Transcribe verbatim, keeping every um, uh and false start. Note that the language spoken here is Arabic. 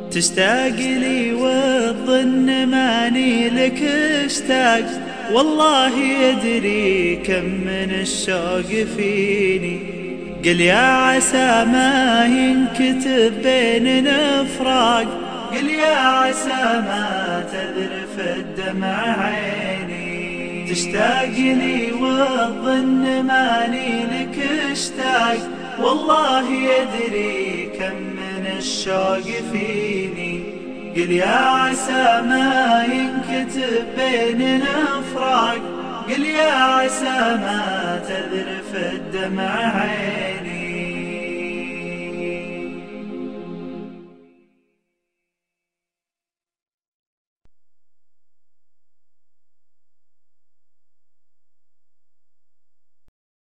تشتاق لي والظن ماني لك اشتاق، والله يدري كم من الشوق فيني. قل يا عسى ما ينكتب بيننا فراق، قل يا عسى ما تذرف الدمع عيني. تشتاق لي والظن ماني لك اشتاق، والله يدري كم من الشوق فيني. قل يا عسى ما ينكتب بيننا فراق، قل يا عسى ما تذرف الدمع عيني.